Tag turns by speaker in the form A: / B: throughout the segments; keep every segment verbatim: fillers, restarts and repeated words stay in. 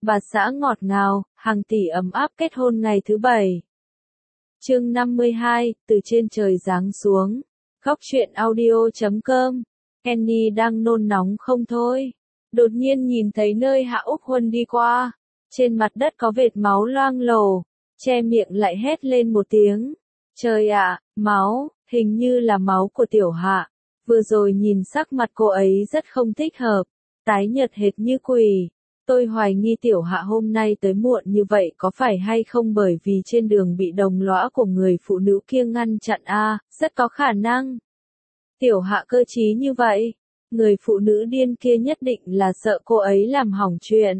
A: bà xã ngọt ngào, hàng tỷ ấm áp kết hôn ngày thứ bảy. Chương năm mươi hai, từ trên trời giáng xuống. Góc truyện audio chấm com. Annie đang nôn nóng không thôi. Đột nhiên nhìn thấy nơi Hạ Úc Huân đi qua. Trên mặt đất có vệt máu loang lổ. Che miệng lại hét lên một tiếng. Trời ạ, máu, hình như là máu của tiểu Hạ. Vừa rồi nhìn sắc mặt cô ấy rất không thích hợp. Tái nhợt hệt như quỷ. Tôi hoài nghi tiểu Hạ hôm nay tới muộn như vậy có phải hay không bởi vì trên đường bị đồng lõa của người phụ nữ kia ngăn chặn a, à, rất có khả năng. Tiểu Hạ cơ trí như vậy, người phụ nữ điên kia nhất định là sợ cô ấy làm hỏng chuyện.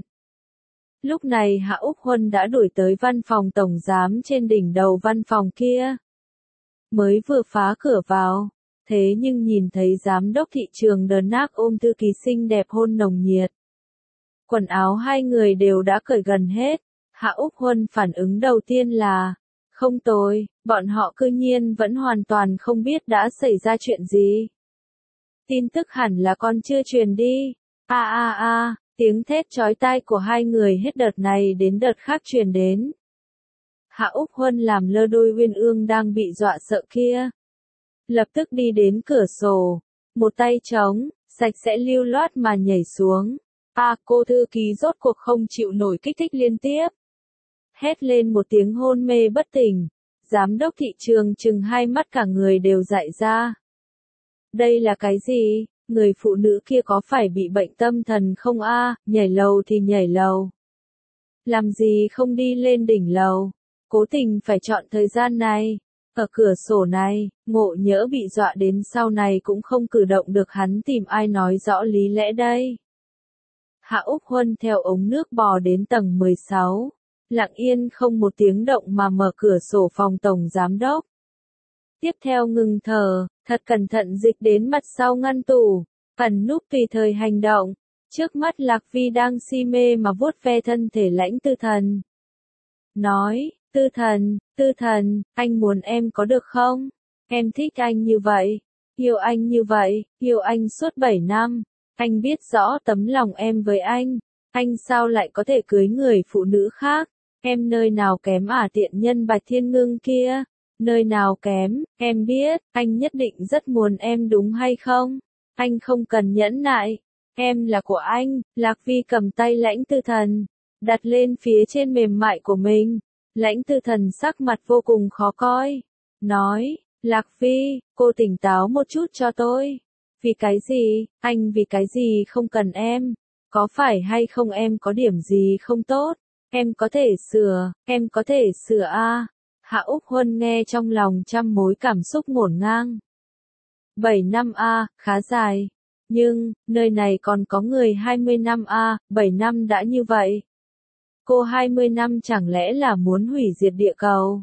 A: Lúc này Hạ Úc Huân đã đuổi tới văn phòng tổng giám trên đỉnh đầu văn phòng kia. Mới vừa phá cửa vào, thế nhưng nhìn thấy giám đốc thị trường Đờ Nác ôm thư ký xinh đẹp hôn nồng nhiệt. Quần áo hai người đều đã cởi gần hết. Hạ Úc Huân phản ứng đầu tiên là, không tồi, bọn họ cư nhiên vẫn hoàn toàn không biết đã xảy ra chuyện gì. Tin tức hẳn là còn chưa truyền đi. A a a, tiếng thét chói tai của hai người hết đợt này đến đợt khác truyền đến. Hạ Úc Huân làm lơ đôi uyên ương đang bị dọa sợ kia. Lập tức đi đến cửa sổ, một tay trống, sạch sẽ lưu loát mà nhảy xuống. À, cô thư ký rốt cuộc không chịu nổi kích thích liên tiếp. Hét lên một tiếng hôn mê bất tỉnh. Giám đốc thị trường chừng hai mắt cả người đều dại ra. Đây là cái gì? Người phụ nữ kia có phải bị bệnh tâm thần không a? À, nhảy lầu thì nhảy lầu. Làm gì không đi lên đỉnh lầu? Cố tình phải chọn thời gian này. Ở cửa sổ này, ngộ nhỡ bị dọa đến sau này cũng không cử động được, hắn tìm ai nói rõ lý lẽ đây. Hạ Úc Huân theo ống nước bò đến tầng mười sáu, lặng yên không một tiếng động mà mở cửa sổ phòng tổng giám đốc. Tiếp theo ngừng thở, thật cẩn thận dịch đến mặt sau ngăn tủ, ẩn núp tùy thời hành động. Trước mắt Lạc Vi đang si mê mà vuốt ve thân thể Lãnh Tư Thần. Nói, Tư Thần, Tư Thần, anh muốn em có được không? Em thích anh như vậy, yêu anh như vậy, yêu anh suốt bảy năm. Anh biết rõ tấm lòng em với anh, anh sao lại có thể cưới người phụ nữ khác, em nơi nào kém ả tiện nhân Bạch Thiên Ngưng kia, nơi nào kém, em biết, anh nhất định rất muốn em đúng hay không, anh không cần nhẫn nại, em là của anh. Lạc Vi cầm tay Lãnh Tư Thần, đặt lên phía trên mềm mại của mình, Lãnh Tư Thần sắc mặt vô cùng khó coi, nói, Lạc Vi, cô tỉnh táo một chút cho tôi. Vì cái gì, anh vì cái gì không cần em? Có phải hay không em có điểm gì không tốt? Em có thể sửa, em có thể sửa a. À. Hạ Úc Huân nghe trong lòng trăm mối cảm xúc ngổn ngang. bảy năm a, à, khá dài. Nhưng, nơi này còn có người hai mươi năm a, à, bảy năm đã như vậy. Cô hai mươi năm chẳng lẽ là muốn hủy diệt địa cầu?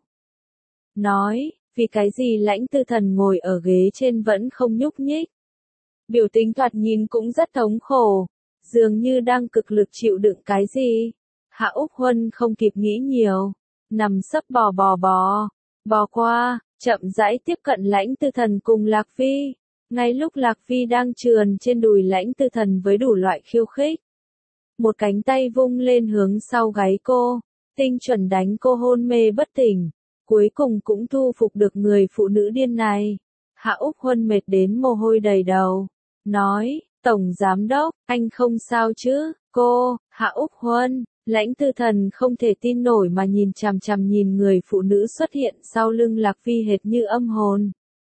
A: Nói, vì cái gì Lãnh Tư Thần ngồi ở ghế trên vẫn không nhúc nhích? Biểu tình thoạt nhìn cũng rất thống khổ, dường như đang cực lực chịu đựng cái gì. Hạ Úc Huân không kịp nghĩ nhiều, nằm sấp bò bò bò, bò qua, chậm rãi tiếp cận Lãnh Tư Thần cùng Lạc Vi. Ngay lúc Lạc Vi đang trườn trên đùi Lãnh Tư Thần với đủ loại khiêu khích, một cánh tay vung lên hướng sau gáy cô, tinh chuẩn đánh cô hôn mê bất tỉnh, cuối cùng cũng thu phục được người phụ nữ điên này. Hạ Úc Huân mệt đến mồ hôi đầy đầu. Nói, Tổng Giám Đốc, anh không sao chứ? Cô, Hạ Úc Huân, Lãnh Tư Thần không thể tin nổi mà nhìn chằm chằm nhìn người phụ nữ xuất hiện sau lưng Lạc Vi hệt như âm hồn.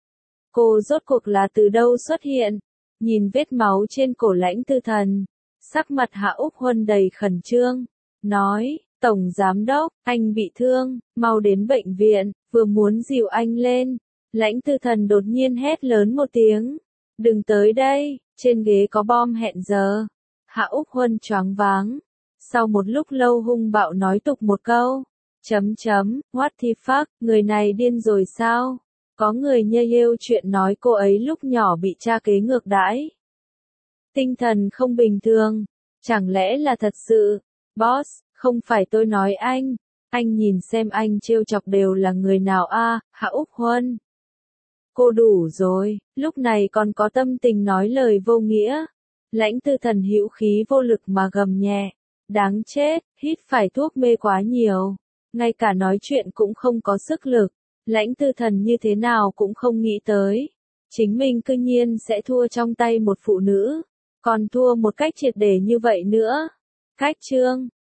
A: Cô rốt cuộc là từ đâu xuất hiện? Nhìn vết máu trên cổ Lãnh Tư Thần, sắc mặt Hạ Úc Huân đầy khẩn trương. Nói, Tổng Giám Đốc, anh bị thương, mau đến bệnh viện, vừa muốn dìu anh lên. Lãnh Tư Thần đột nhiên hét lớn một tiếng. Đừng tới đây, trên ghế có bom hẹn giờ. Hạ Úc Huân choáng váng. Sau một lúc lâu hung bạo nói tục một câu. Chấm chấm, what the fuck, người này điên rồi sao? Có người nhơ yêu chuyện nói cô ấy lúc nhỏ bị cha kế ngược đãi. Tinh thần không bình thường. Chẳng lẽ là thật sự? Boss, không phải tôi nói anh. Anh nhìn xem anh trêu chọc đều là người nào a? À, Hạ Úc Huân. Cô đủ rồi, lúc này còn có tâm tình nói lời vô nghĩa. Lãnh Tư Thần hữu khí vô lực mà gầm nhẹ. Đáng chết, hít phải thuốc mê quá nhiều. Ngay cả nói chuyện cũng không có sức lực. Lãnh Tư Thần như thế nào cũng không nghĩ tới. Chính mình cư nhiên sẽ thua trong tay một phụ nữ. Còn thua một cách triệt để như vậy nữa. Khách chương.